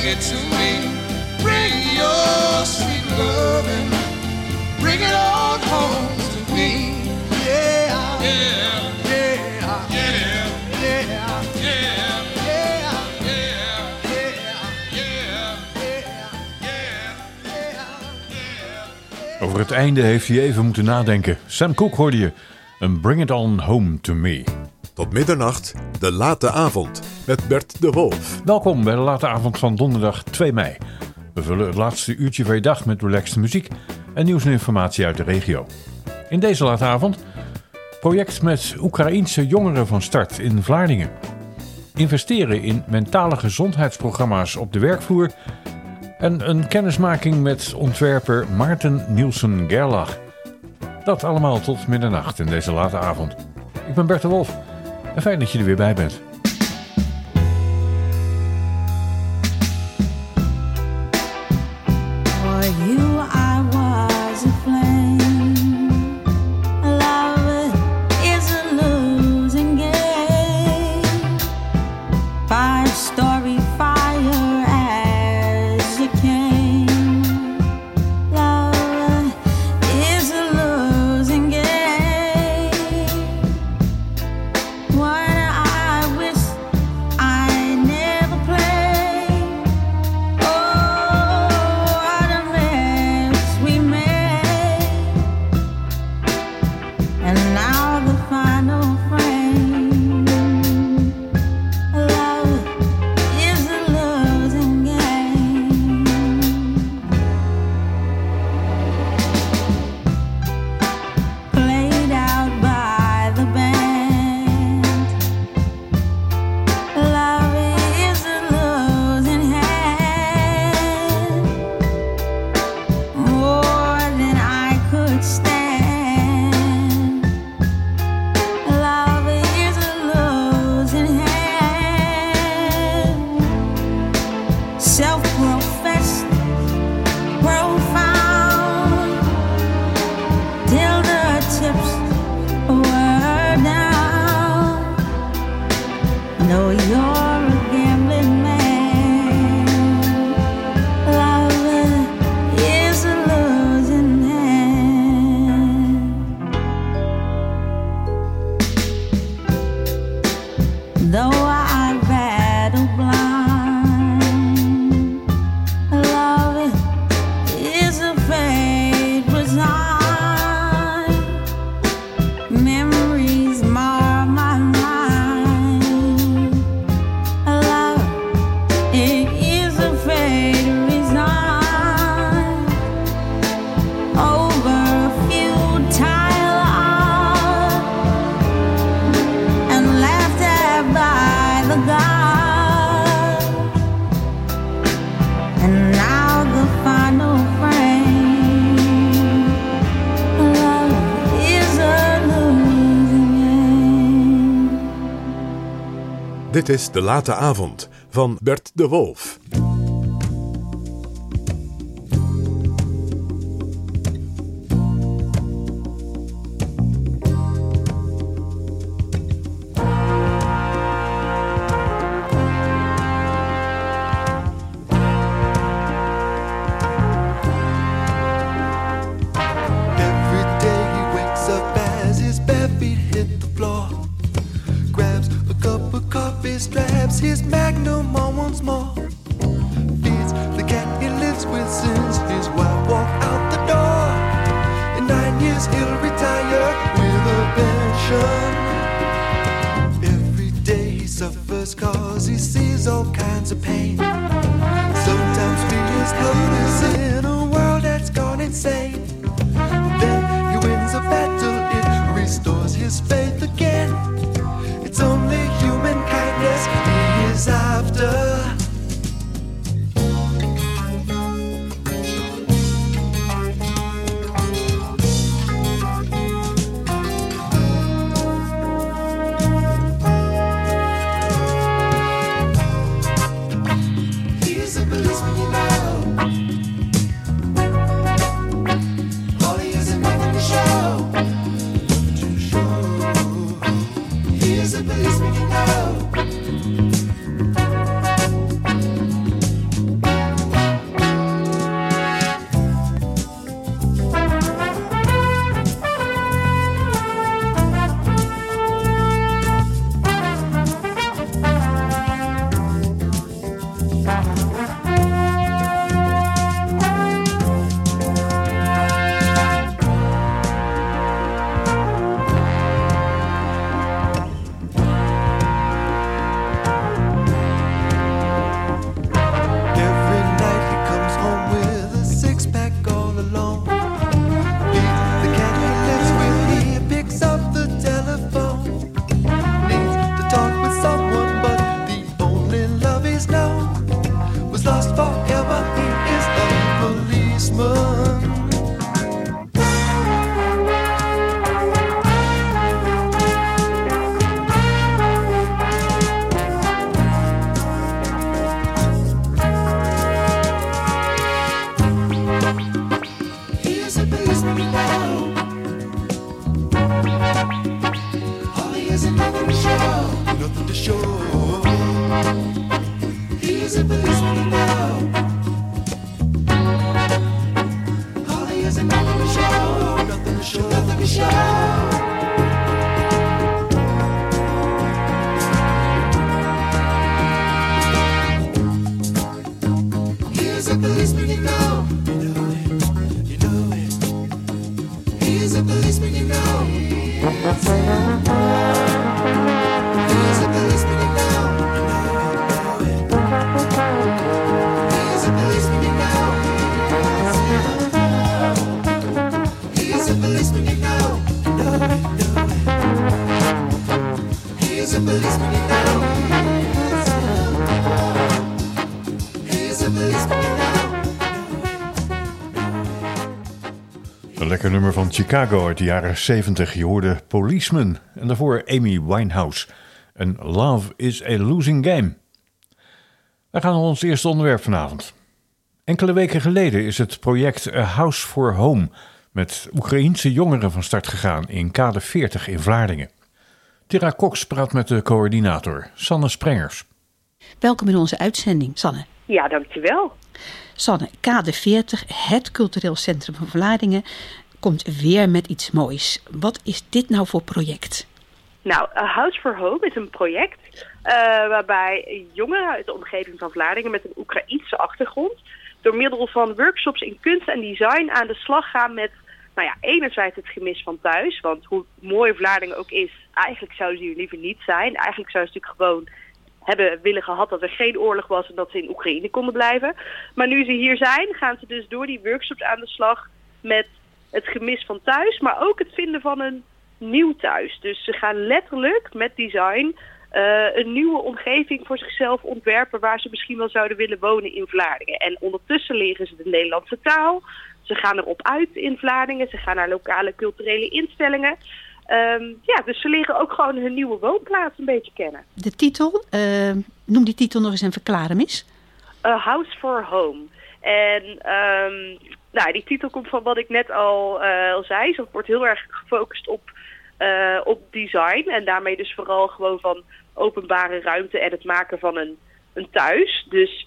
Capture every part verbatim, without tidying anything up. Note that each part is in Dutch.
it to me. Bring your sweet loving, bring it on home to me. Yeah, yeah, yeah, yeah, yeah, yeah, yeah. Over het einde heeft hij even moeten nadenken. Sam Cooke hoorde je. En Bring It On Home To Me. Tot middernacht, de late avond, met Bert de Wolf. Welkom bij de late avond van donderdag twee mei. We vullen het laatste uurtje van je dag met relaxte muziek en nieuws en informatie uit de regio. In deze late avond, project met Oekraïense jongeren van start in Vlaardingen. Investeren in mentale gezondheidsprogramma's op de werkvloer. En een kennismaking met ontwerper Maarten Nielsen-Gerlach. Dat allemaal tot middernacht in deze late avond. Ik ben Bert de Wolf en fijn dat je er weer bij bent. Dit is de late avond van Bert de Wolf. His magnum on once more. Feeds the cat he lives with since his wife walked out the door. In nine years he'll retire with a pension. Every day he suffers cause he sees all kinds of pain. Sometimes feels helpless in a world that's gone insane. Then he wins a battle, it restores his faith again. It's only human kindness he is after. He's a policeman, you know. All he is is nothing to show. To show. He's a policeman, you know. He's a policeman, you know. Holly is nothing to show, nothing to show, nothing to show. He's a policeman, you know. You know it, you know it. He's a policeman, you know. He's a policeman, you know. He's a policeman, you know. He's a policeman, you know. He's a policeman, you know. He's a policeman, you know. Een lekker nummer van Chicago uit de jaren zeventig. Je hoorde Policeman en daarvoor Amy Winehouse. En Love is a Losing Game. We gaan naar ons eerste onderwerp vanavond. Enkele weken geleden is het project A House for Home met Oekraïense jongeren van start gegaan in Kade veertig in Vlaardingen. Tira Cox praat met de coördinator, Sanne Sprengers. Welkom in onze uitzending, Sanne. Ja, dankjewel. Sanne, Kade veertig, het cultureel centrum van Vlaardingen, komt weer met iets moois. Wat is dit nou voor project? Nou, A House for Home is een project uh, waarbij jongeren uit de omgeving van Vlaardingen met een Oekraïense achtergrond door middel van workshops in kunst en design aan de slag gaan met, nou ja, enerzijds het gemis van thuis. Want hoe mooi Vlaardingen ook is, eigenlijk zouden ze hier liever niet zijn. Eigenlijk zouden ze natuurlijk gewoon hebben willen gehad dat er geen oorlog was en dat ze in Oekraïne konden blijven. Maar nu ze hier zijn, gaan ze dus door die workshops aan de slag met het gemis van thuis, maar ook het vinden van een nieuw thuis. Dus ze gaan letterlijk met design uh, een nieuwe omgeving voor zichzelf ontwerpen waar ze misschien wel zouden willen wonen in Vlaardingen. En ondertussen leren ze de Nederlandse taal. Ze gaan erop uit in Vlaardingen. Ze gaan naar lokale culturele instellingen. Um, ja, dus ze leren ook gewoon hun nieuwe woonplaats een beetje kennen. De titel, uh, noem die titel nog eens en verklaar hem eens. A House for Home. En um, nou, die titel komt van wat ik net al, uh, al zei. Ze wordt heel erg gefocust op, uh, op design. En daarmee dus vooral gewoon van openbare ruimte en het maken van een, een thuis. Dus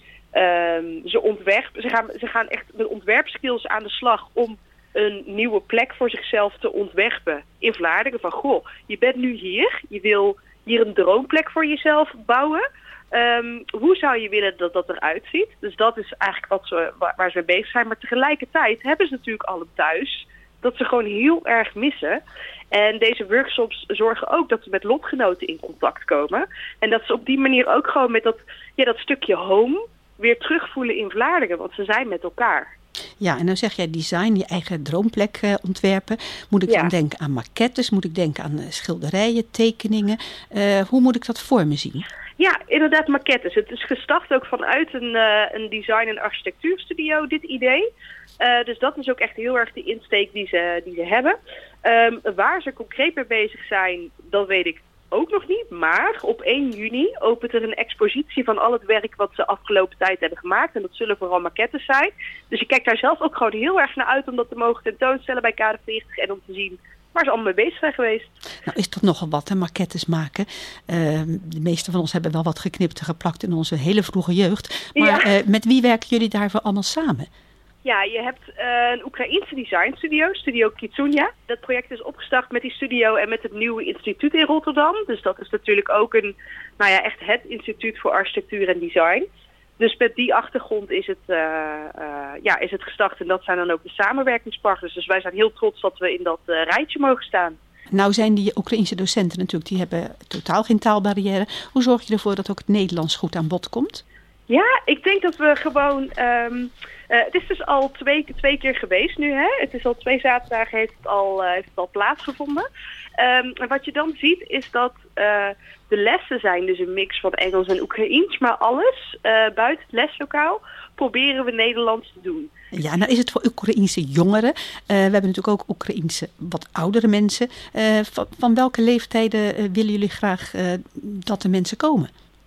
um, ze, ontwerpen, ze, gaan, ze gaan echt met ontwerpskills aan de slag om een nieuwe plek voor zichzelf te ontwerpen in Vlaardingen. Van, goh, je bent nu hier. Je wil hier een droomplek voor jezelf bouwen. Um, hoe zou je willen dat dat eruit ziet? Dus dat is eigenlijk wat ze, waar ze mee bezig zijn. Maar tegelijkertijd hebben ze natuurlijk al een thuis dat ze gewoon heel erg missen. En deze workshops zorgen ook dat ze met lotgenoten in contact komen. En dat ze op die manier ook gewoon met dat, ja, dat stukje home weer terugvoelen in Vlaardingen. Want ze zijn met elkaar. Ja, en dan zeg jij design, je eigen droomplek uh, ontwerpen. Moet ik Ja. dan denken aan maquettes? Moet ik denken aan uh, schilderijen, tekeningen? Uh, hoe moet ik dat voor me zien? Ja, inderdaad maquettes. Het is gestart ook vanuit een, uh, een design- en architectuurstudio, dit idee. Uh, dus dat is ook echt heel erg de insteek die ze, die ze hebben. Um, waar ze concreet mee bezig zijn, dat weet ik ook nog niet. Maar op één juni opent er een expositie van al het werk wat ze afgelopen tijd hebben gemaakt. En dat zullen vooral maquettes zijn. Dus ik kijk daar zelf ook gewoon heel erg naar uit om dat te mogen tentoonstellen bij Kade veertig. En om te zien waar ze allemaal mee bezig zijn geweest. Nou is dat nogal wat, hè, maquettes maken. Uh, de meeste van ons hebben wel wat geknipt en geplakt in onze hele vroege jeugd. Maar Ja. uh, met wie werken jullie daarvoor allemaal samen? Ja, je hebt uh, een Oekraïense design studio, Studio Kitsunya. Dat project is opgestart met die studio en met het nieuwe instituut in Rotterdam. Dus dat is natuurlijk ook een, nou ja, echt het instituut voor architectuur en design. Dus met die achtergrond is het, uh, uh, ja, is het gestart en dat zijn dan ook de samenwerkingspartners. Dus wij zijn heel trots dat we in dat uh, rijtje mogen staan. Nou zijn die Oekraïense docenten natuurlijk, die hebben totaal geen taalbarrière. Hoe zorg je ervoor dat ook het Nederlands goed aan bod komt? Ja, ik denk dat we gewoon... Um, uh, het is dus al twee, twee keer geweest nu, hè? Het is al twee zaterdagen heeft het al, uh, heeft het al plaatsgevonden. Um, en wat je dan ziet is dat uh, de lessen zijn dus een mix van Engels en Oekraïens. Maar alles uh, buiten het leslokaal proberen we Nederlands te doen. Ja, nou is het voor Oekraïense jongeren. Uh, we hebben natuurlijk ook Oekraïense wat oudere mensen. Uh, van, van welke leeftijden uh, willen jullie graag uh, dat de mensen komen?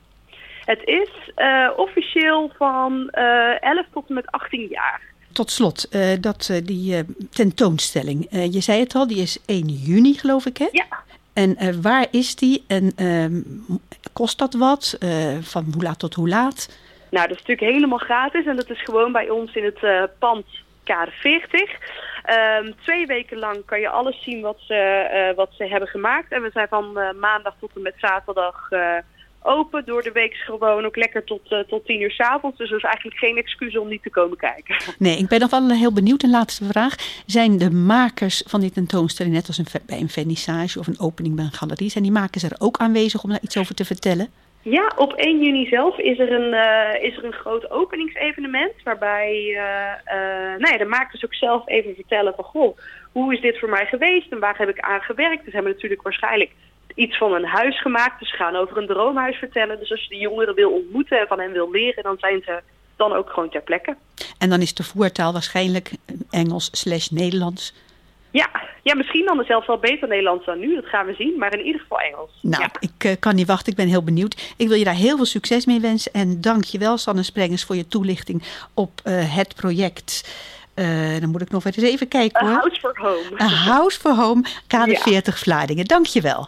Het is uh, officieel van uh, elf tot en met achttien jaar. Tot slot, uh, dat, uh, die uh, tentoonstelling. Uh, je zei het al, die is één juni geloof ik, hè? Ja. En uh, waar is die en uh, kost dat wat? Uh, van hoe laat tot hoe laat? Nou, dat is natuurlijk helemaal gratis en dat is gewoon bij ons in het uh, pand Kade veertig. Um, twee weken lang kan je alles zien wat ze, uh, wat ze hebben gemaakt. En we zijn van uh, maandag tot en met zaterdag uh, open. Door de week gewoon ook lekker tot, uh, tot tien uur 's avonds. Dus er is eigenlijk geen excuus om niet te komen kijken. Nee, ik ben nog wel heel benieuwd. Een laatste vraag. Zijn de makers van die tentoonstelling, net als een, bij een vernissage of een opening bij een galerie, zijn die makers er ook aanwezig om daar iets over te vertellen? Ja, op één juni zelf is er een, uh, is er een groot openingsevenement waarbij uh, uh, nou ja, de makers ook zelf even vertellen van goh, hoe is dit voor mij geweest en waar heb ik aan gewerkt. Dus hebben natuurlijk waarschijnlijk iets van een huis gemaakt, dus ze gaan over een droomhuis vertellen. Dus als je de jongeren wil ontmoeten en van hen wil leren, dan zijn ze dan ook gewoon ter plekke. En dan is de voertaal waarschijnlijk Engels slash Nederlands. Ja, ja, misschien dan zelfs wel beter Nederlands dan nu. Dat gaan we zien, maar in ieder geval Engels. Nou, ja. ik uh, kan niet wachten. Ik ben heel benieuwd. Ik wil je daar heel veel succes mee wensen. En dank je wel, Sanne Sprengers, voor je toelichting op uh, het project. Uh, dan moet ik nog eens even kijken hoor. A House for Home. A House for Home, Kade ja. veertig Vlaardingen. Dank je wel.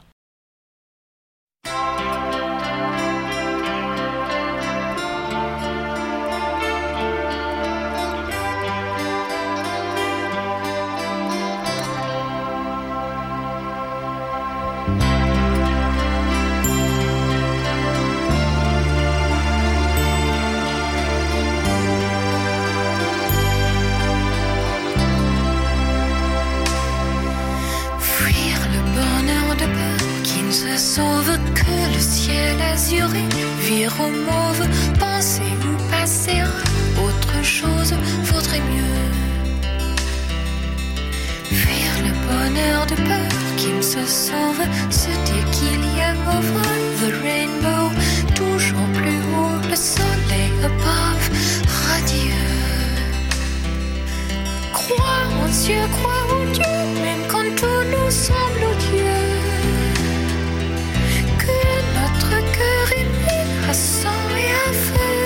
Sauve que le ciel azuré vire au mauve, penser ou passer à autre chose vaudrait mieux. Fuir le bonheur de peur qui ne se sauve, se dire qu'il y a over the rainbow, toujours plus haut le soleil above, radieux. Croire en Dieu, croire en Dieu, même quand tout nous semble odieux. Notre cœur est mis à sang et à feu.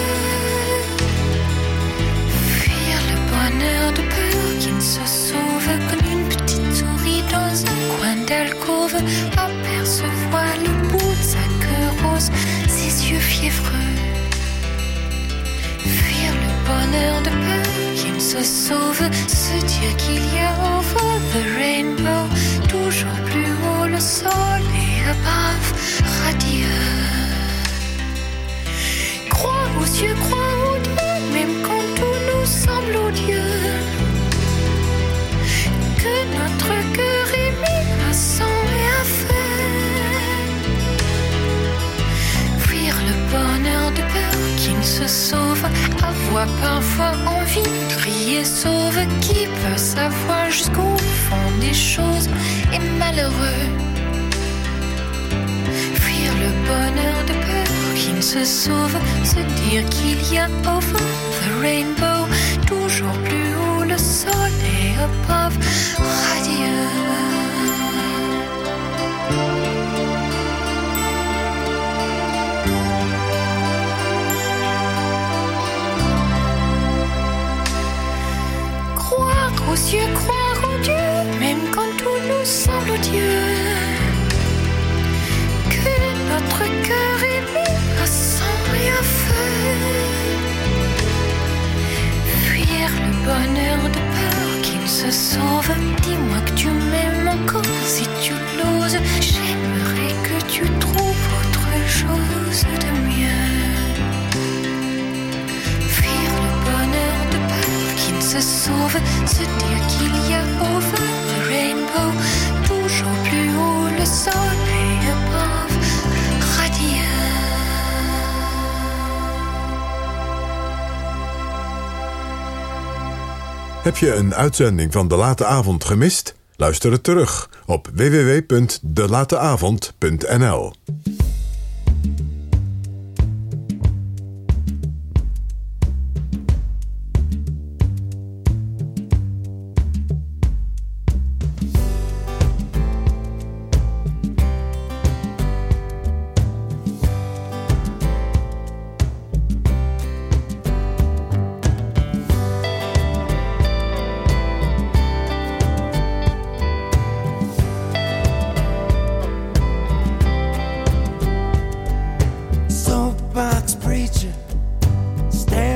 Fuir le bonheur de peur qui ne se sauve, comme une petite souris dans un coin d'alcôve, apercevoir le bout de sa queue rose, ses yeux fiévreux. Fuir le bonheur de peur qui ne se sauve, se dire qu'il y a over the rainbow, toujours plus haut le soleil above, radieux. Croire aux yeux, croire aux Dieu, même quand tout nous semble odieux. Que notre cœur est mis à sang et à feu. Fuir le bonheur de peur qui ne se sauve, avoir parfois envie de crier sauve. Qui peut savoir jusqu'au fond des choses est malheureux. Le bonheur de peur qui ne se sauve, se dire qu'il y a over the rainbow, toujours plus haut le soleil above, radieux. Croire aux yeux, croire en Dieu, même quand tout nous semble odieux. Notre cœur est mis à sang et à feu. Fuir le bonheur de peur qui ne se sauve. Dis-moi que tu m'aimes encore si tu l'oses. J'aimerais que tu trouves autre chose de mieux. Fuir le bonheur de peur qui ne se sauve. Se dire qu'il y a over the rainbow, toujours plus haut le soleil above. Heb je een uitzending van De Late Avond gemist? Luister het terug op w w w punt de late avond punt n l.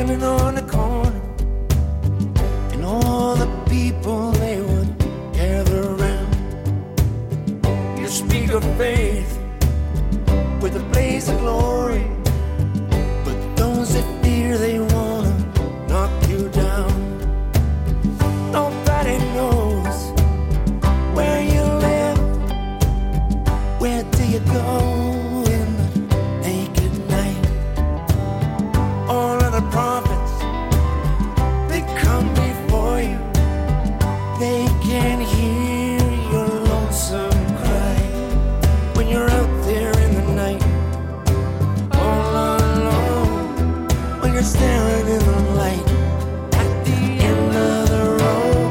standing on the corner, and all the people they would gather around. You speak of faith with a blaze of glory, but those that fear, they wanna knock you down. Nobody knows where you live, where do you go in the naked night? All of the prophets, they come before you, they can hear your lonesome cry when you're out there in the night, all alone, when you're staring in the light at the end of the road,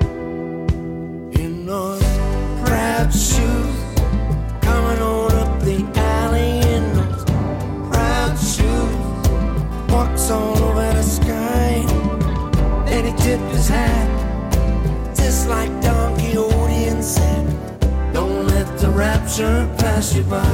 in those proud shoes, coming on up the alley in those proud shoes, walks all over the sky. Then he tipped his hat, just like Don Quixote, and said, don't let the rapture pass you by.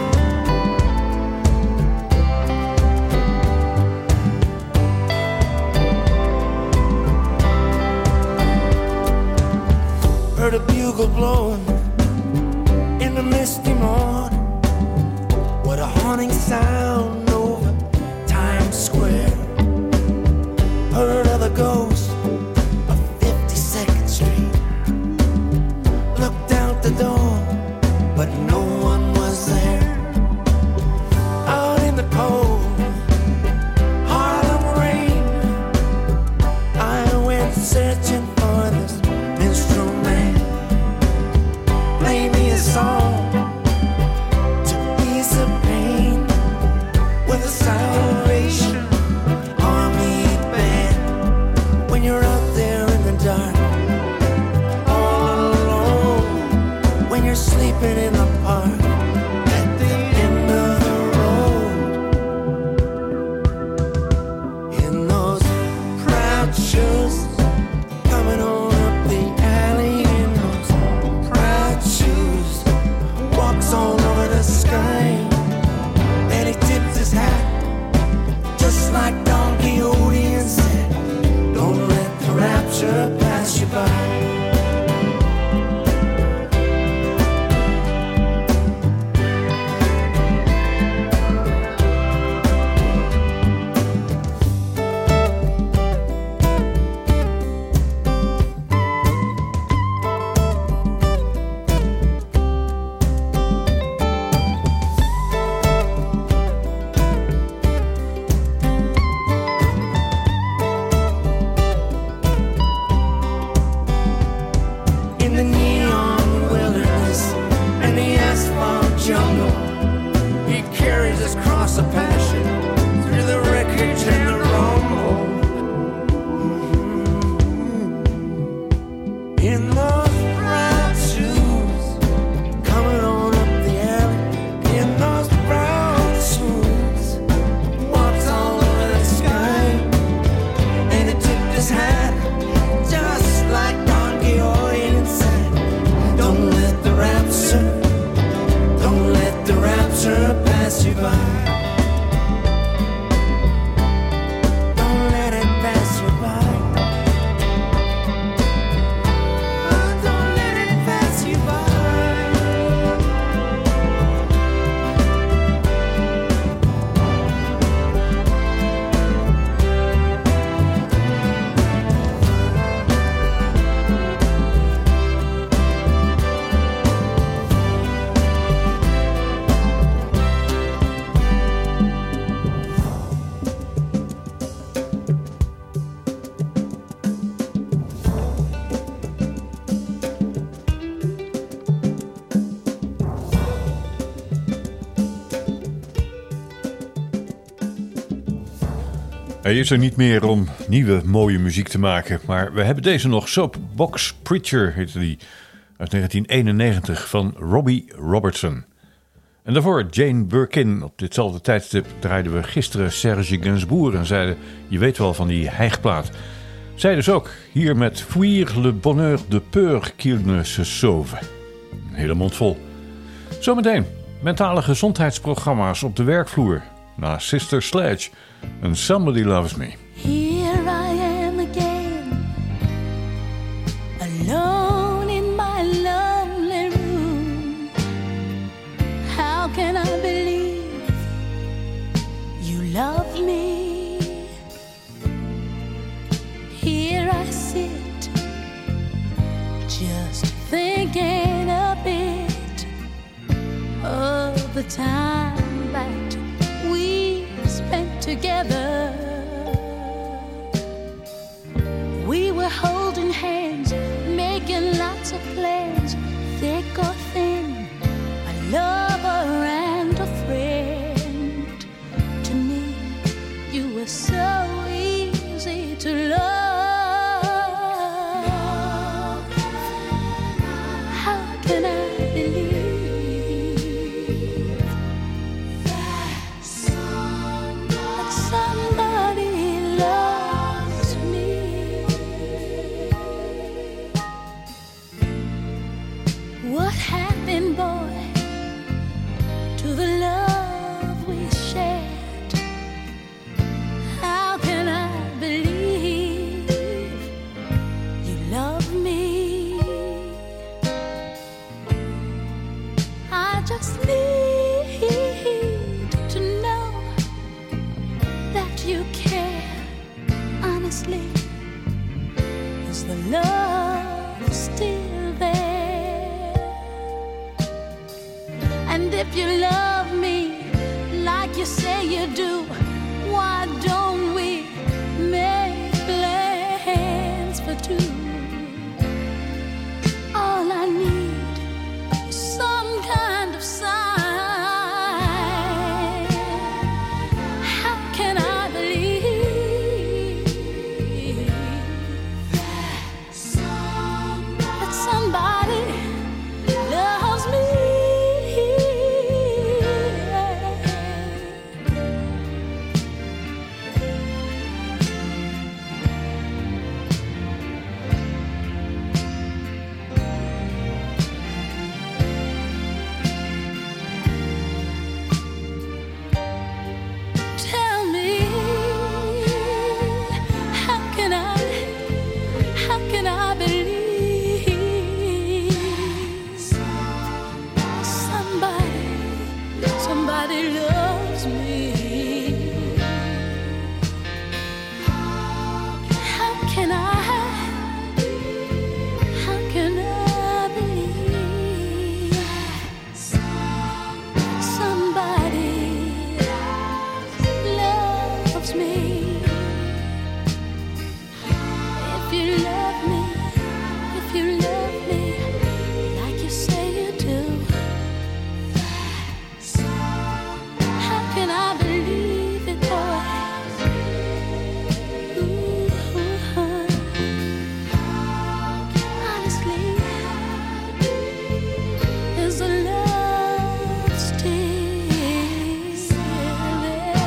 Heard a bugle blowing in the misty morning. What a haunting sound over Times Square. Heard of the ghost of fifty-second Street. Looked out the door, but no one was there. Out in the cold Harlem rain, I went searching for this minstrel man. Play me a song to ease the pain with a Salvation Army band. When you're out there in the dark, all alone, when you're sleeping in the park at the end of the road, in those proud shoes, coming on up the alley in those proud shoes, walks all over the sky, and he tips his hat just like Don Quixote, and said, don't let the rapture pass you by. In the neon wilderness and the asphalt jungle, he carries his cross of passion through the wreckage and the rumble. In those brown shoes, coming on up the alley, in those brown shoes, walks all over the sky, and he tipped his hat just like Don Quixote, and said, don't let the rapture, don't let the rapture pass you by. Don't let it pass you by. Oh, don't let it pass you by. Hij is er niet meer om nieuwe mooie muziek te maken, maar we hebben deze nog. Soapbox Preacher heette die, uit negentien eenennegentig van Robbie Robertson. En daarvoor Jane Birkin. Op ditzelfde tijdstip draaiden we gisteren Serge Gainsbourg en zeiden, je weet wel van die hijgplaat. Zij dus ook, hier met Fuir le bonheur de peur qu'il ne se sauve. Een hele mond vol. Zometeen, mentale gezondheidsprogramma's op de werkvloer. na Sister Sledge en Somebody Loves Me. Here I am again, alone in my lonely room. How can I believe you love me? Here I sit, just thinking a bit of the time that we spent together. We were holding hands, making lots of plans, thick or thin, a lover and a friend. To me, you were so easy to love. How can I believe that somebody loves me? What happened, boy, to the love we shared? How can I believe you love me? I just need to know that you care honestly. Is the love still there? And if you love me like you say you do, why don't we make plans for two? All I need is some kind of sign. How can I believe that somebody loves me? Tell me, how can I, how can I believe somebody, somebody loves me? How can I, how can I believe somebody loves me? If you love me, if you love me like you say you do, how can I believe it, boy? Ooh, honestly, is the love still there?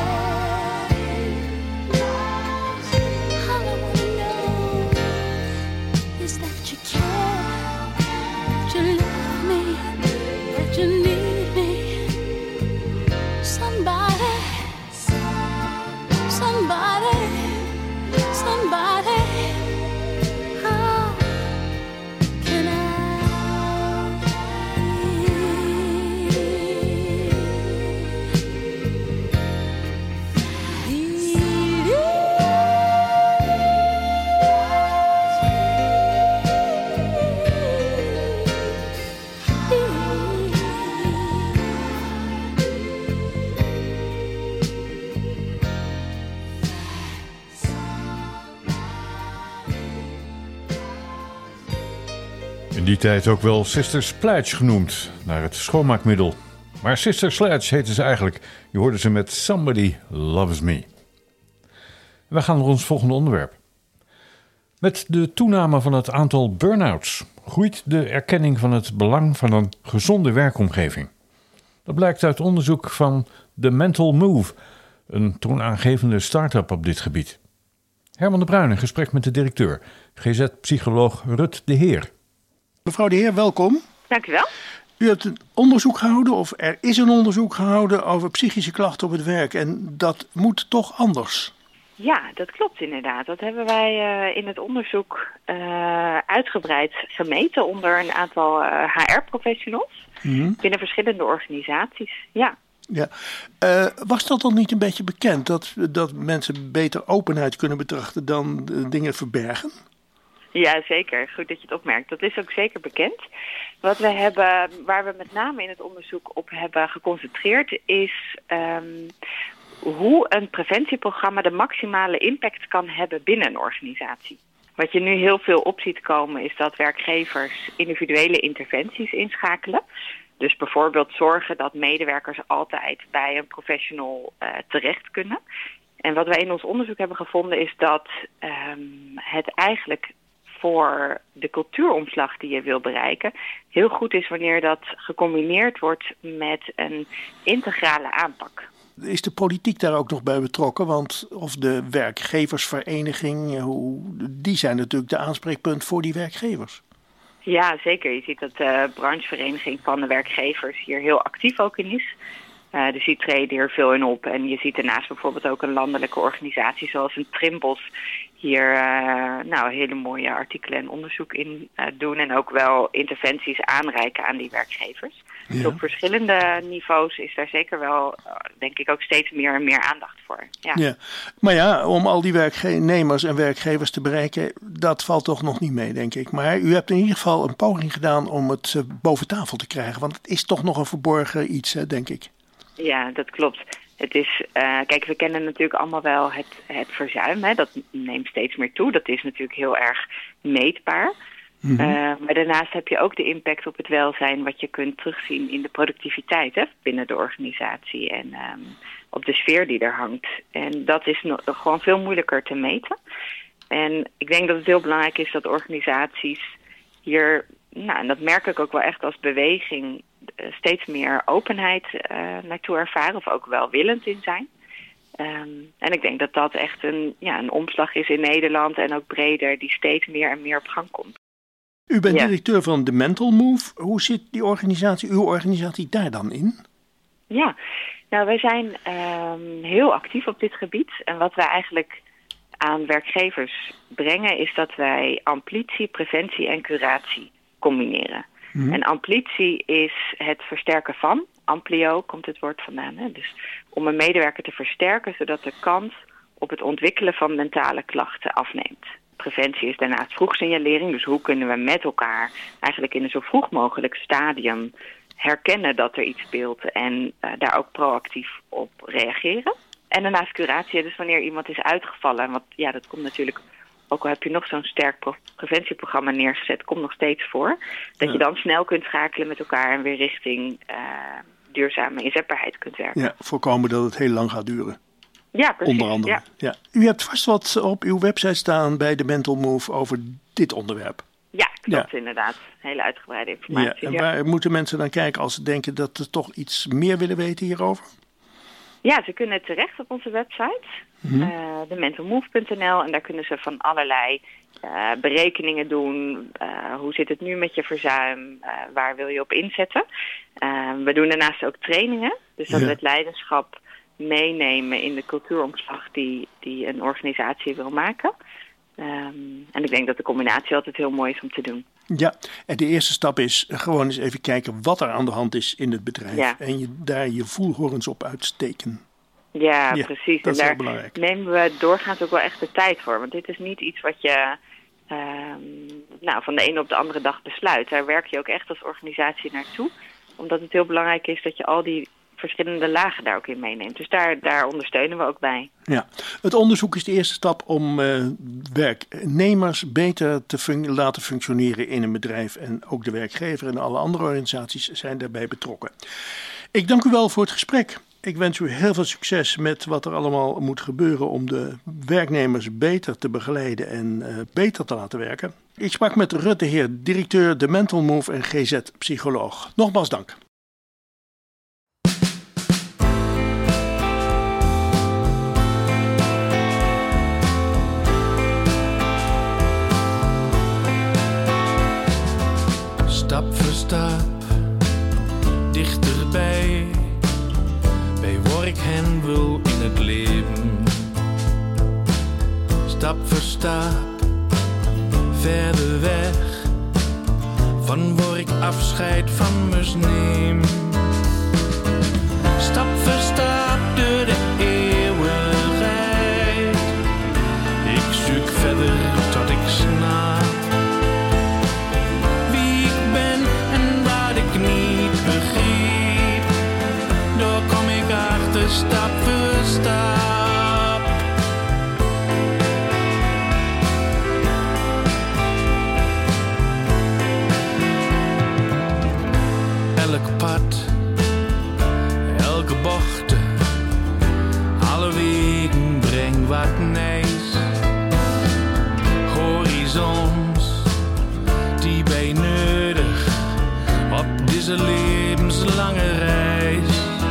All I wanna know is that you care, that you love me, that you need me. Somebody, somebody, somebody. How can I In die tijd ook wel Sister Sledge genoemd, naar het schoonmaakmiddel. Maar Sister Sledge heette ze eigenlijk. Je hoorde ze met Somebody Loves Me. We gaan naar ons volgende onderwerp. Met de toename van het aantal burn-outs groeit de erkenning van het belang van een gezonde werkomgeving. Dat blijkt uit onderzoek van The Mental Move, een toonaangevende start-up op dit gebied. Herman de Bruin in gesprek met de directeur, G Z-psycholoog Rut de Heer. Mevrouw de Heer, welkom. Dank u wel. U hebt een onderzoek gehouden, of er is een onderzoek gehouden over psychische klachten op het werk. En dat moet toch anders? Ja, dat klopt inderdaad. Dat hebben wij uh, in het onderzoek uh, uitgebreid gemeten onder een aantal uh, H R-professionals mm-hmm. binnen verschillende organisaties. Ja. Ja. Uh, was dat dan niet een beetje bekend, dat, dat mensen beter openheid kunnen betrachten dan uh, dingen verbergen? Ja, zeker. Goed dat je het opmerkt. Dat is ook zeker bekend. Wat we hebben, waar we met name in het onderzoek op hebben geconcentreerd, is um, hoe een preventieprogramma de maximale impact kan hebben binnen een organisatie. Wat je nu heel veel op ziet komen, is dat werkgevers individuele interventies inschakelen. Dus bijvoorbeeld zorgen dat medewerkers altijd bij een professional uh, terecht kunnen. En wat wij in ons onderzoek hebben gevonden is dat um, het eigenlijk voor de cultuuromslag die je wil bereiken heel goed is wanneer dat gecombineerd wordt met een integrale aanpak. Is de politiek daar ook nog bij betrokken? Want of de werkgeversvereniging, hoe, die zijn natuurlijk de aanspreekpunt voor die werkgevers. Ja, zeker. Je ziet dat de branchevereniging van de werkgevers hier heel actief ook in is. Uh, dus die treden hier veel in op. En je ziet daarnaast bijvoorbeeld ook een landelijke organisatie zoals een Trimbos hier uh, nou, hele mooie artikelen en onderzoek in uh, doen. En ook wel interventies aanreiken aan die werkgevers. Ja. Dus op verschillende niveaus is daar zeker wel, uh, denk ik, ook steeds meer en meer aandacht voor. Ja. Ja. Maar ja, om al die werknemers en werkgevers te bereiken, dat valt toch nog niet mee, denk ik. Maar u hebt in ieder geval een poging gedaan om het uh, boven tafel te krijgen. Want het is toch nog een verborgen iets, hè, denk ik. Ja, dat klopt. Het is, uh, kijk, we kennen natuurlijk allemaal wel het, het verzuim. Hè? Dat neemt steeds meer toe. Dat is natuurlijk heel erg meetbaar. Mm-hmm. Uh, maar daarnaast heb je ook de impact op het welzijn wat je kunt terugzien in de productiviteit, hè, binnen de organisatie en um, op de sfeer die er hangt. En dat is nog, gewoon veel moeilijker te meten. En ik denk dat het heel belangrijk is dat organisaties hier, nou, en dat merk ik ook wel echt als beweging, steeds meer openheid uh, naartoe ervaren of ook welwillend in zijn. Um, en ik denk dat dat echt een, ja, een omslag is in Nederland en ook breder die steeds meer en meer op gang komt. U bent ja. directeur van The Mental Move. Hoe zit die organisatie, uw organisatie daar dan in? Ja, nou wij zijn um, heel actief op dit gebied. En wat wij eigenlijk aan werkgevers brengen is dat wij amplitie, preventie en curatie combineren. Mm-hmm. En amplitie is het versterken van, amplio komt het woord vandaan. Hè? Dus om een medewerker te versterken zodat de kans op het ontwikkelen van mentale klachten afneemt. Preventie is daarnaast vroegsignalering, dus hoe kunnen we met elkaar eigenlijk in een zo vroeg mogelijk stadium herkennen dat er iets speelt en uh, daar ook proactief op reageren. En daarnaast curatie, dus wanneer iemand is uitgevallen, want ja, dat komt natuurlijk, ook al heb je nog zo'n sterk preventieprogramma neergezet, komt nog steeds voor, dat ja. je dan snel kunt schakelen met elkaar en weer richting uh, duurzame inzetbaarheid kunt werken. Ja, voorkomen dat het heel lang gaat duren. Ja, precies. Onder andere. Ja. Ja. U hebt vast wat op uw website staan bij The Mental Move over dit onderwerp. Ja, klopt ja. inderdaad. Hele uitgebreide informatie. Ja, en waar ja. moeten mensen dan kijken als ze denken dat ze toch iets meer willen weten hierover? Ja, ze kunnen terecht op onze website, mm-hmm. uh, the mental move punt n l. En daar kunnen ze van allerlei uh, berekeningen doen. Uh, hoe zit het nu met je verzuim? Uh, waar wil je op inzetten? Uh, we doen daarnaast ook trainingen. Dus dat ja. we het leiderschap meenemen in de cultuuromslag die, die een organisatie wil maken. Um, en ik denk dat de combinatie altijd heel mooi is om te doen. Ja, en de eerste stap is gewoon eens even kijken wat er aan de hand is in het bedrijf. Ja. En je, daar je voelhorens op uitsteken. Ja, ja precies. Dat en is daar belangrijk. Nemen we doorgaans ook wel echt de tijd voor. Want dit is niet iets wat je um, nou, van de ene op de andere dag besluit. Daar werk je ook echt als organisatie naartoe. Omdat het heel belangrijk is dat je al die verschillende lagen daar ook in meeneemt. Dus daar, daar ondersteunen we ook bij. Ja, het onderzoek is de eerste stap om uh, werknemers beter te fun- laten functioneren in een bedrijf. En ook de werkgever en alle andere organisaties zijn daarbij betrokken. Ik dank u wel voor het gesprek. Ik wens u heel veel succes met wat er allemaal moet gebeuren om de werknemers beter te begeleiden en uh, beter te laten werken. Ik sprak met Ruud de Heer, directeur The Mental Move en G Z-psycholoog. Nogmaals dank. Stap voor stap overal in het leven. Stap voor stap, verder weg, van waar ik afscheid van me neem. Stap voor stap door de eeuwigheid. Ik zoek verder tot ik snap wie ik ben en wat ik niet begreep. Daar kom ik achter stap voor stap. Elk pad, elke bocht, alle wegen breng wat nijs. Horizons die bij nodig op deze levenslange reis.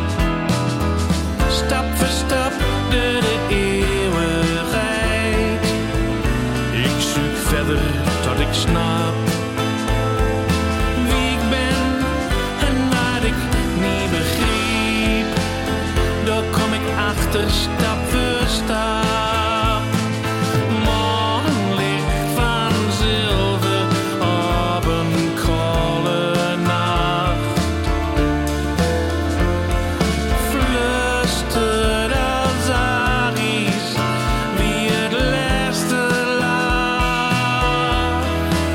Stap voor stap door de eeuwigheid. Ik zoek verder tot ik snap wie ik ben en wat ik niet begreep. Daar kom ik achter stap voor stap. Morgenlicht van zilver op een koude nacht. Flustert als Aries wie het laatste lacht.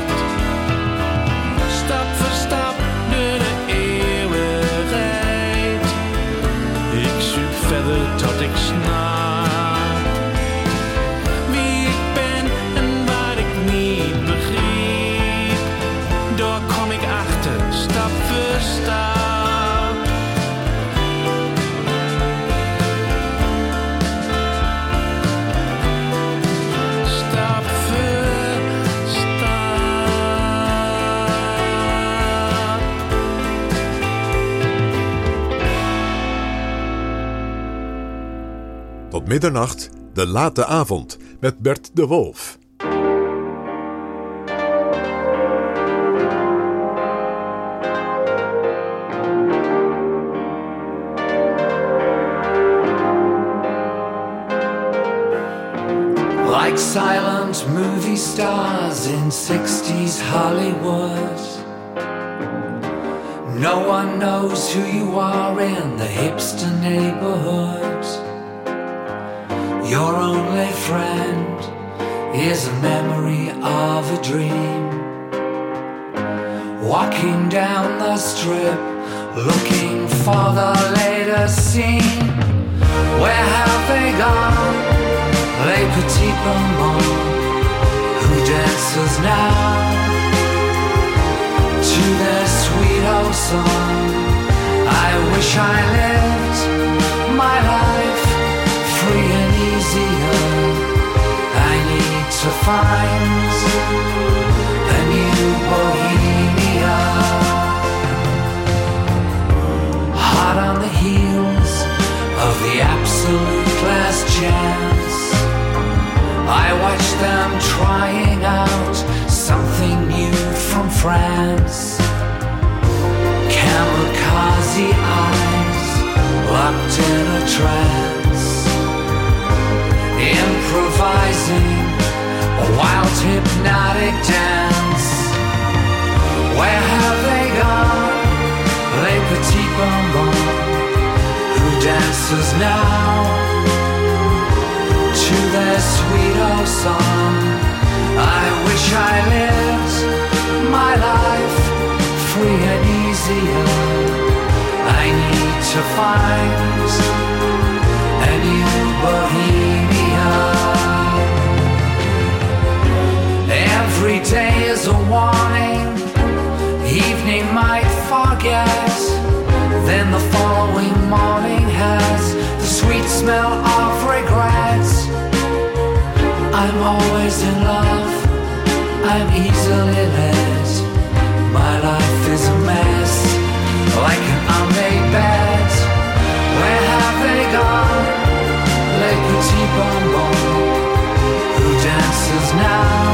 Stap voor stap door de eeuwigheid. Ik zoek verder tot ik snap wie ik ben en wat ik niet begreep. Daar kom ik achter stap voor stap. Stap voor stap. Tot middernacht, de late avond met Bert de Wolf. Like silent movie stars in sixties Hollywood, no one knows who you are in the hipster neighborhood. Your only friend is a memory of a dream. Walking down the strip, looking for the latest scene. Where have they gone? Les petits bonbons, who dances now to their sweet old song? I wish I lived my life free and easier. I need to find a new bohemia. Hot on the heels of the absolute last chance, I watch them trying out something new from France. Kamikaze eyes locked in a trance, improvising a wild hypnotic dance. Where have they gone? Les petits bonbons, who dances now to their sweet old song? I wish I lived my life free and easier. I need to find a new bohemia. Every day is a warning, evening might forget, then the following morning has the sweet smell of regret. I'm always in love, I'm easily led. My life is a mess, like an unmade bed. Where have they gone? Les petits bonbons, who dances now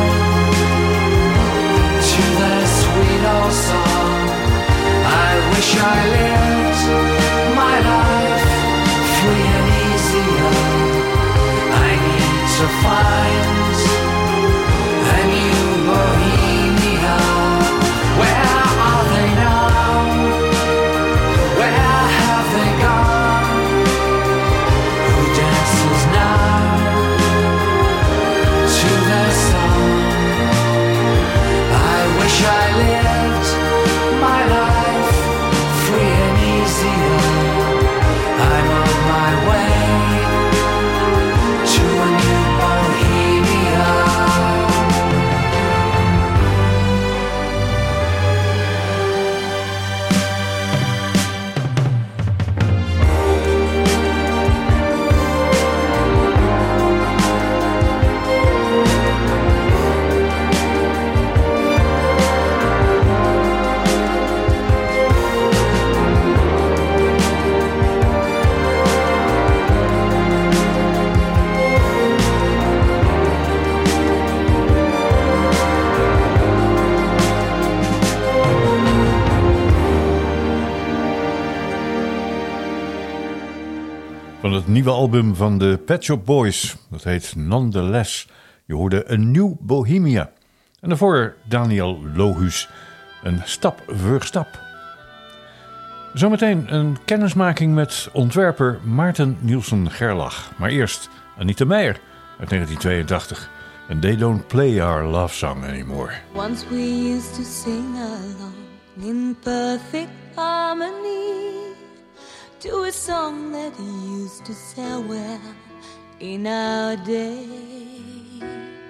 to their sweet old song? I wish I lived my life free and easy. to find a new Bohemia. Where are they now? Where have they gone? Who dances now to their song? I wish I lived my life free and easier. I'm on my way to a new Bohemia. Van het nieuwe album van de Pet Shop Boys. Dat heet Nonetheless. Je hoorde een nieuw Bohemia. En daarvoor Daniel Lohus. Een stap voor stap. Zometeen een kennismaking met ontwerper Maarten Nielsen Gerlach. Maar eerst Anita Meijer uit negentien tweeëntachtig. And They Don't Play Our Love Song Anymore. Once we used to sing along in perfect harmony to a song that used to sell well in our days.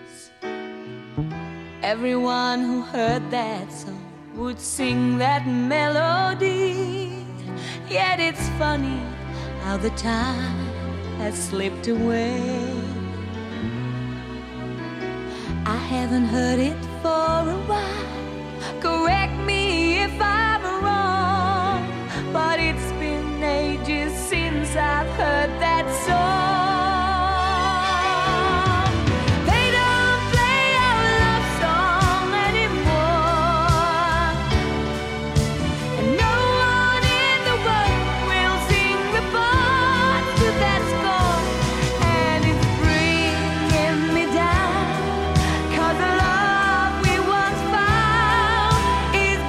Everyone who heard that song would sing that melody. Yet it's funny how the time has slipped away. I haven't heard it for a while. Correct me if I'm wrong, but it's been ages since I've heard that song. They don't play our love song anymore, and no one in the world will sing the parts to that score. And it's bringing me down, 'cause the love we once found is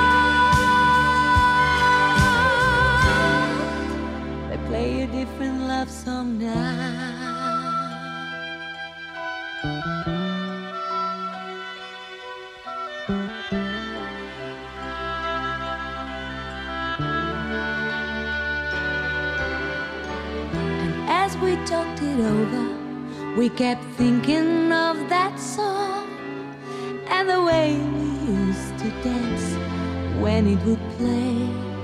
gone. They play a different love song now. And as we talked it over, we kept thinking of that song and the way we used to dance when it would play.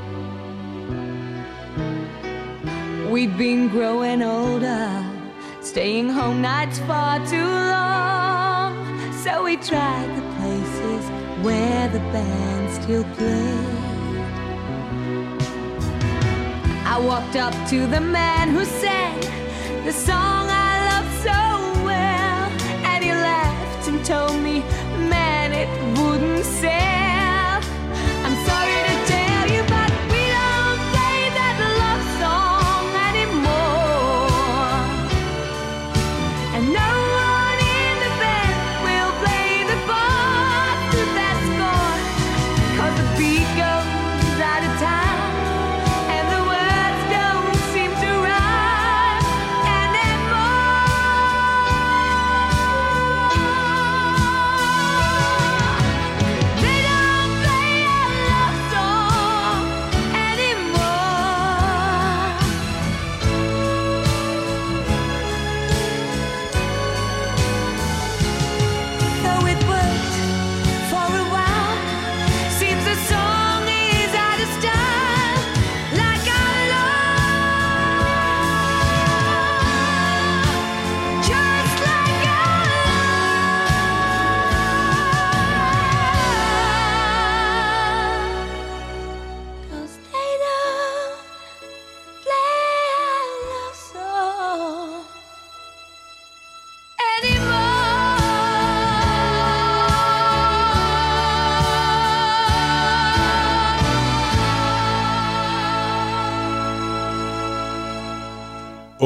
We'd been growing older, staying home nights far too long, so we tried the places where the band still played. I walked up to the man who sang the song I loved so well, and he laughed and told me, man, it wouldn't sell. I'm sorry to tell you, but we don't play that love song anymore, and no one in the band will play the part to that score, 'cause the beat goes out of time and the words don't seem to rhyme anymore.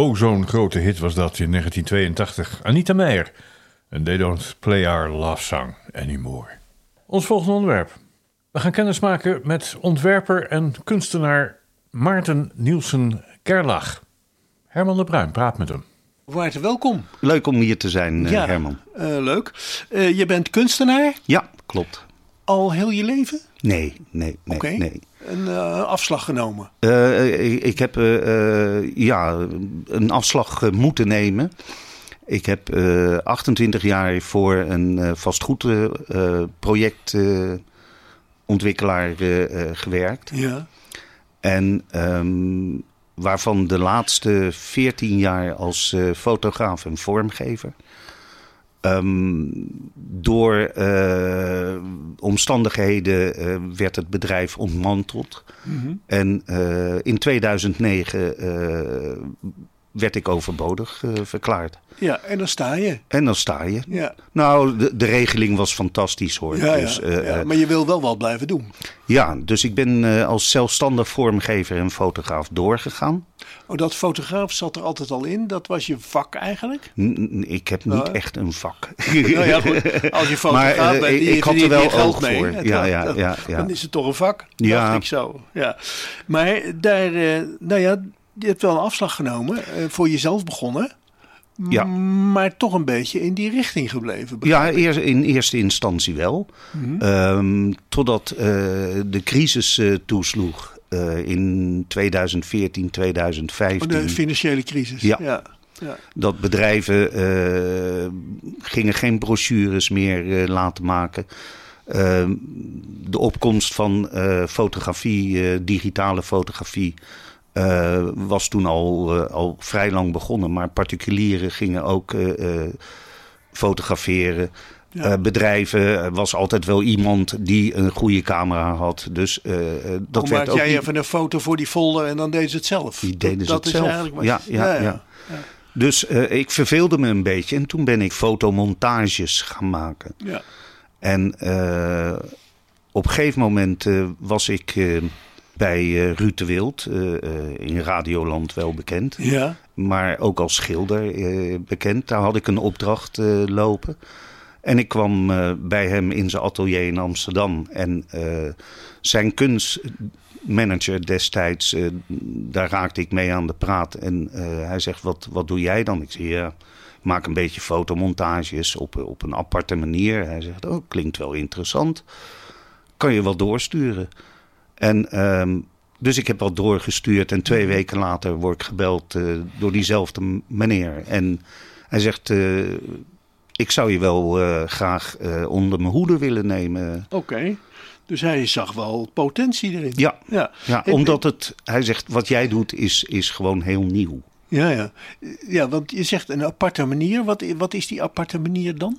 Oh, zo'n grote hit was dat in negentien tweeëntachtig. Anita Meijer. And they don't play our love song anymore. Ons volgende onderwerp. We gaan kennis maken met ontwerper en kunstenaar Maarten Nielsen Gerlach. Herman de Bruin praat met hem. Maarten, welkom. Leuk om hier te zijn, uh, ja, Herman. Uh, leuk. Uh, je bent kunstenaar? Ja, klopt. Al heel je leven? Nee, nee, nee. Oké. Nee. Een uh, afslag genomen? Uh, ik, ik heb uh, uh, ja, een afslag uh, moeten nemen. Ik heb uh, achtentwintig jaar voor een uh, vastgoedprojectontwikkelaar uh, uh, uh, gewerkt. Ja. En um, waarvan de laatste veertien jaar als uh, fotograaf en vormgever. Um, door uh, omstandigheden uh, werd het bedrijf ontmanteld. Mm-hmm. En uh, in tweeduizend negen uh, werd ik overbodig uh, verklaard. Ja, en dan sta je. En dan sta je. Ja. Nou, de, de regeling was fantastisch hoor. Ja, dus, ja, uh, ja, maar je wil wel wat blijven doen. Ja, dus ik ben uh, als zelfstandig vormgever en fotograaf doorgegaan. Oh, dat fotograaf zat er altijd al in? Dat was je vak eigenlijk? N- ik heb niet nou, echt een vak. Nou ja, goed. Als je fotograaf maar, uh, bent, die ik had er wel geld oog mee. voor. Het, ja, dat, ja, dat, ja, ja. Dan is het toch een vak, ja. dacht ik zo. Ja. Maar daar, uh, nou ja, je hebt wel een afslag genomen. Uh, voor jezelf begonnen. Ja. Maar toch een beetje in die richting gebleven. Ja, in eerste instantie wel. Mm-hmm. Um, totdat uh, de crisis uh, toesloeg uh, in tweeduizend veertien, tweeduizend vijftien. Oh, de financiële crisis. Ja. ja. Ja. Dat bedrijven uh, gingen geen brochures meer uh, laten maken. Uh, de opkomst van uh, fotografie, uh, digitale fotografie... Uh, was toen al, uh, al vrij lang begonnen. Maar particulieren gingen ook uh, uh, fotograferen. Ja. Uh, bedrijven, er was altijd wel iemand die een goede camera had. Dus uh, dat Hoe werd maak ook jij niet... even een foto voor die folder en dan deden ze het zelf? Die deden dat, ze dat het is zelf. Eigenlijk wat... Ja, ja, ja, ja. ja. ja. Dus uh, ik verveelde me een beetje. En toen ben ik fotomontages gaan maken. Ja. En uh, op een gegeven moment uh, was ik... Uh, bij uh, Ruud de Wild, uh, uh, in Radioland wel bekend. Ja. Maar ook als schilder uh, bekend. Daar had ik een opdracht uh, lopen. En ik kwam uh, bij hem in zijn atelier in Amsterdam. En uh, zijn kunstmanager destijds, uh, daar raakte ik mee aan de praat. En uh, hij zegt, wat, wat doe jij dan? Ik zeg, ja, ik maak een beetje fotomontages op, op een aparte manier. Hij zegt, oh, klinkt wel interessant. Kan je wel doorsturen? En um, dus ik heb wat doorgestuurd en twee weken later word ik gebeld uh, door diezelfde meneer. En hij zegt, uh, ik zou je wel uh, graag uh, onder mijn hoede willen nemen. Oké, okay. Dus hij zag wel potentie erin. Ja, ja. ja en, omdat het, hij zegt, wat jij doet is, is gewoon heel nieuw. Ja, ja. Ja, want je zegt een aparte manier. Wat, wat is die aparte manier dan?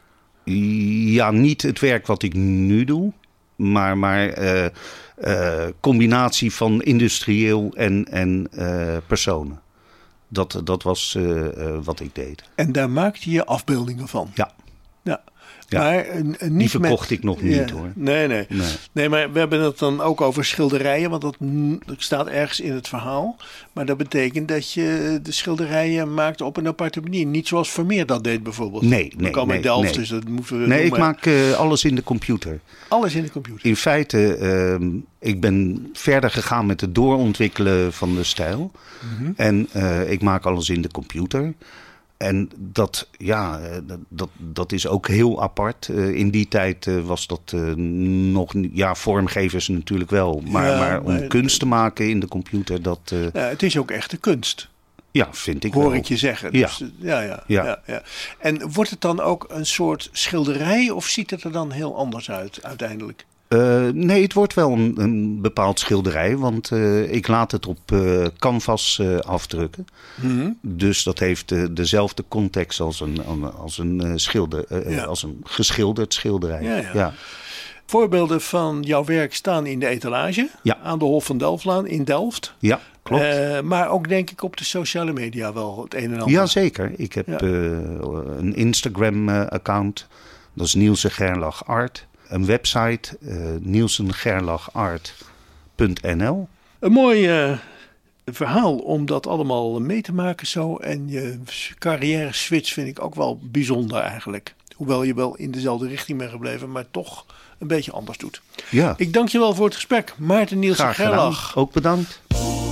Ja, niet het werk wat ik nu doe. Maar, maar uh, uh, combinatie van industrieel en, en uh, personen. Dat, dat was uh, uh, wat ik deed. En daar maakte je afbeeldingen van? Ja. Ja. Ja. Maar, uh, niet die verkocht met... ik nog niet ja. hoor. Nee, nee, nee. Nee, maar we hebben het dan ook over schilderijen. Want dat, dat staat ergens in het verhaal. Maar dat betekent dat je de schilderijen maakt op een aparte manier. Niet zoals Vermeer dat deed bijvoorbeeld. Nee, nee. We komen nee, in Delft, nee. dus dat moeten we Nee, noemen. ik maak uh, alles in de computer. Alles in de computer? In feite, uh, ik ben verder gegaan met het doorontwikkelen van de stijl. Mm-hmm. En uh, ik maak alles in de computer. En dat, ja, dat, dat is ook heel apart. Uh, in die tijd uh, was dat uh, nog, ja, vormgevers natuurlijk wel. Maar, ja, maar om maar, kunst te maken in de computer, dat... Uh, ja, het is ook echte kunst. Ja, vind ik Hoor wel. ik je zeggen. Ja. Dus, ja, ja, ja. ja, ja. En wordt het dan ook een soort schilderij of ziet het er dan heel anders uit uiteindelijk? Uh, nee, het wordt wel een, een bepaald schilderij, want uh, ik laat het op uh, canvas uh, afdrukken. Mm-hmm. Dus dat heeft uh, dezelfde context als een, als een, uh, schilder, uh, ja. als een geschilderd schilderij. Ja, ja. Ja. Voorbeelden van jouw werk staan in de etalage ja. aan de Hof van Delftlaan in Delft. Ja, klopt. Uh, maar ook denk ik op de sociale media wel het een en ander. Jazeker. Ik heb ja. uh, een Instagram-account. Dat is Nielsen Gerlach Art. Een website, uh, nielsen gerlach art punt n l. Een mooi uh, verhaal om dat allemaal mee te maken zo. En je carrière switch vind ik ook wel bijzonder eigenlijk. Hoewel je wel in dezelfde richting bent gebleven, maar toch een beetje anders doet. Ja. Ik dank je wel voor het gesprek. Maarten Nielsen Gerlach. Ook bedankt.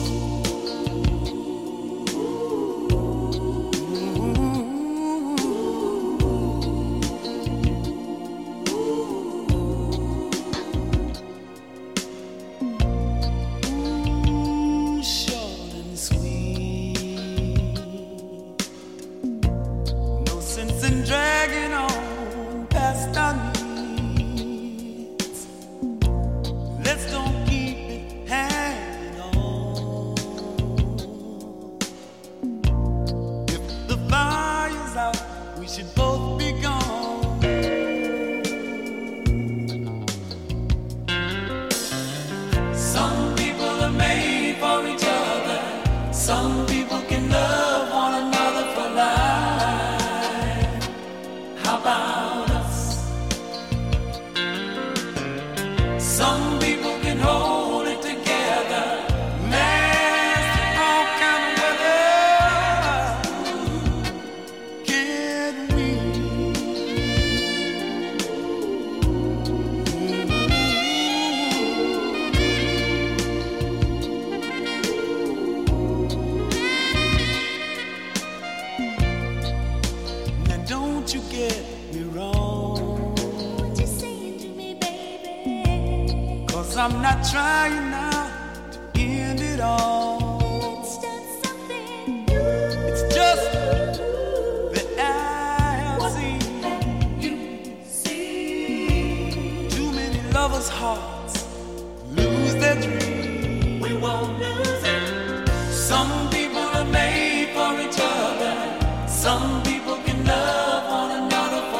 I'm not trying now to end it all. It's just something new. It's just that I have what seen. Have you seen too many lovers' hearts lose their dreams. We won't lose it. Some people are made for each other. Some people can love one another for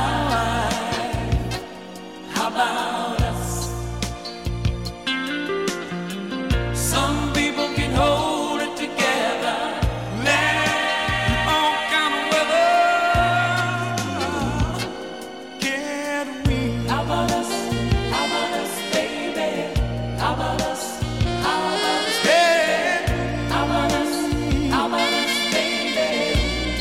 life. How about hold it together, land all kind of weather. Can we? How about us? How about us, baby? How about us? How about us, baby? How about us? How about us, baby?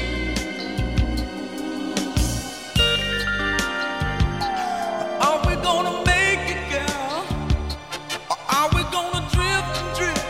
Are we gonna make it, girl? Or are we gonna drift and drift?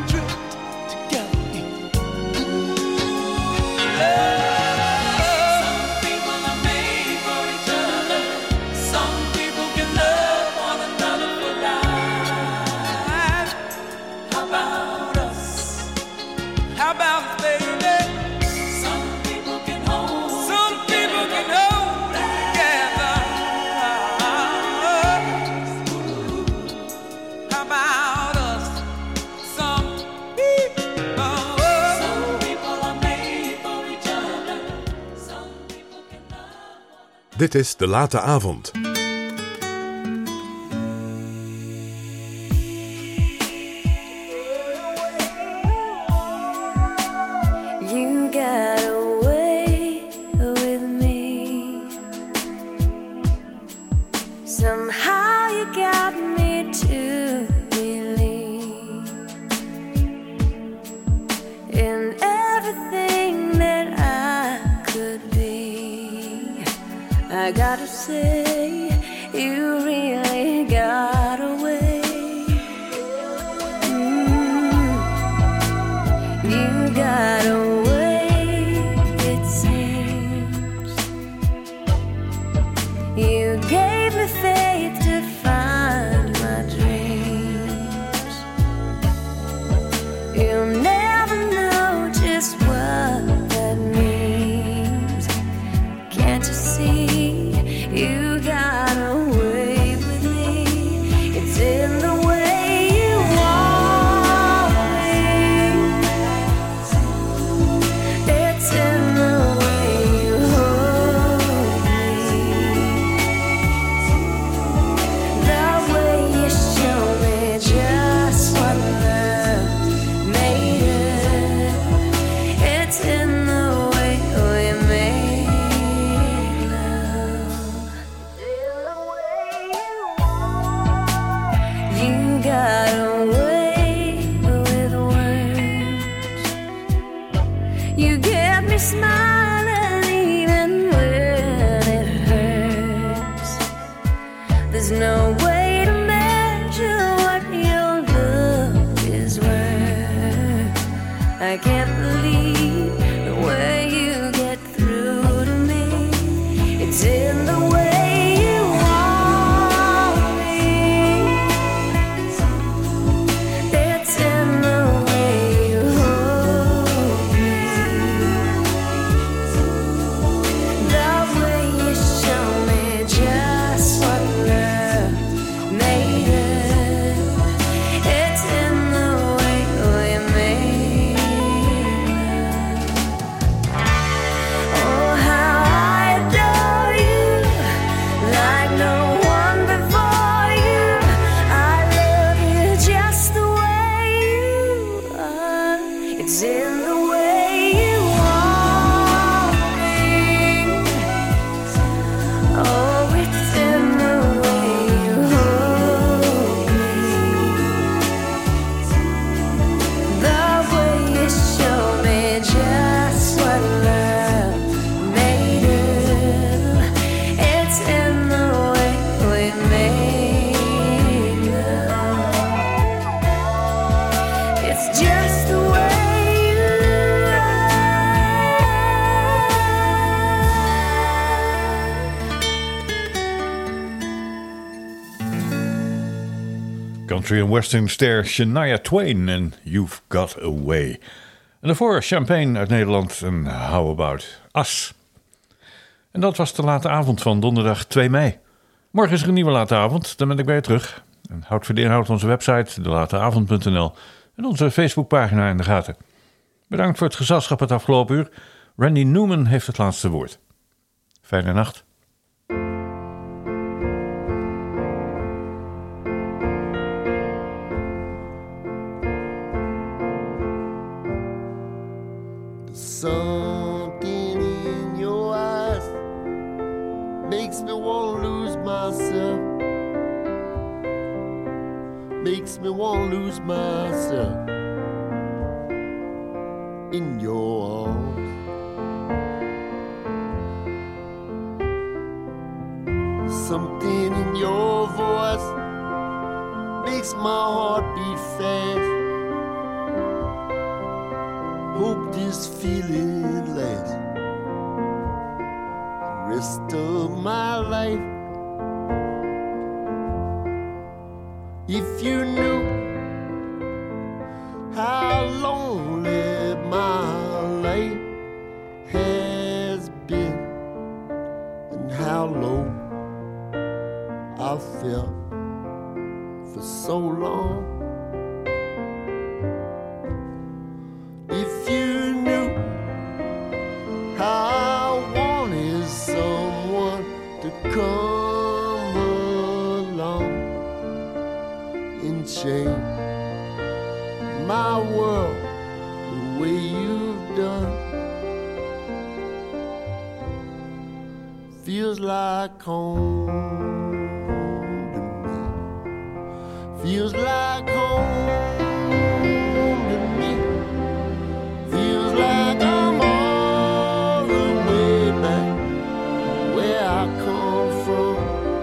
Dit is De Late Avond. You got away with me. Somehow you got me to believe in everything that I could be. I gotta say, you really got away. Mm. You got away, it seems. You gave me faith to find my dreams. You'll never know just what that means. Can't you see? You got away with me. It's in the way you want me. It's in the way you hold me. The way you show me just what love made of. It's in the way we make love. Country and Western ster Shania Twain en You've Got A Way. En daarvoor Champagne uit Nederland en How About Us. En dat was de late avond van donderdag twee mei. Morgen is er een nieuwe late avond, dan ben ik bij je terug. En houd voor de inhoud onze website, de late avond punt n l en onze Facebookpagina in de gaten. Bedankt voor het gezelschap het afgelopen uur. Randy Newman heeft het laatste woord. Fijne nacht. Something in your eyes makes me want to lose myself. Makes me want to lose myself in your arms. Something in your voice makes my heart beat fast. Hope this feeling lasts the rest of my life. If you knew how lonely my life has been and how low I felt for so long. If you knew how I wanted someone to come along and change my world the way you've done, feels like home to me, feels like home to me, feels like I'm all the way back where I come from,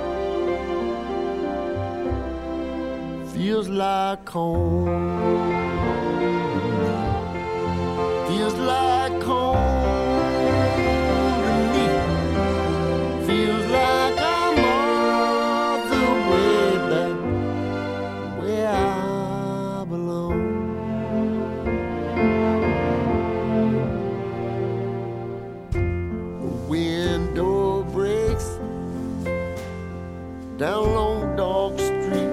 feels like home to me, feels like home. Down long dark street,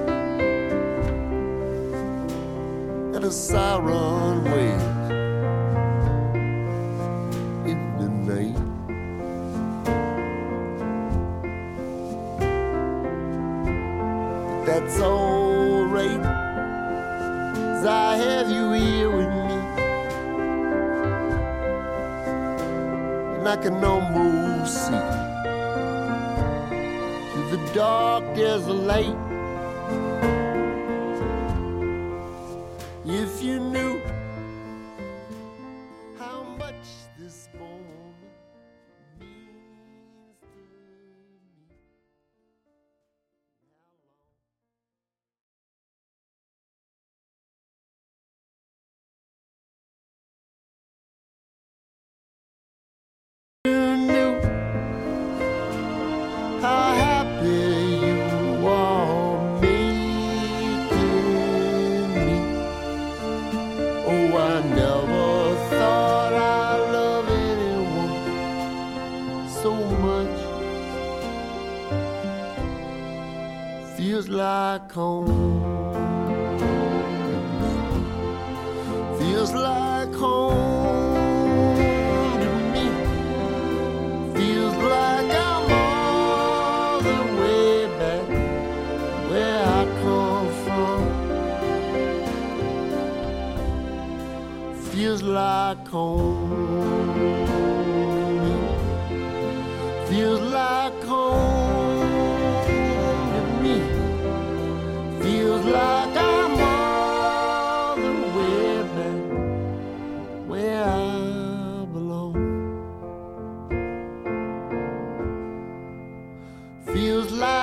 and a siren waves in the night. But that's all right, 'cause I have you here with me, and I can almost see the dark, there's a light. If you knew how much this moment means to me. You knew how you are making me. Oh, I never thought I'd love anyone so much. Feels like home. Feels like home to me. Feels like I'm all the way back where I come from. Feels like home to me. Feels like home to me. Feels like I'm all the way back where I belong. Feels like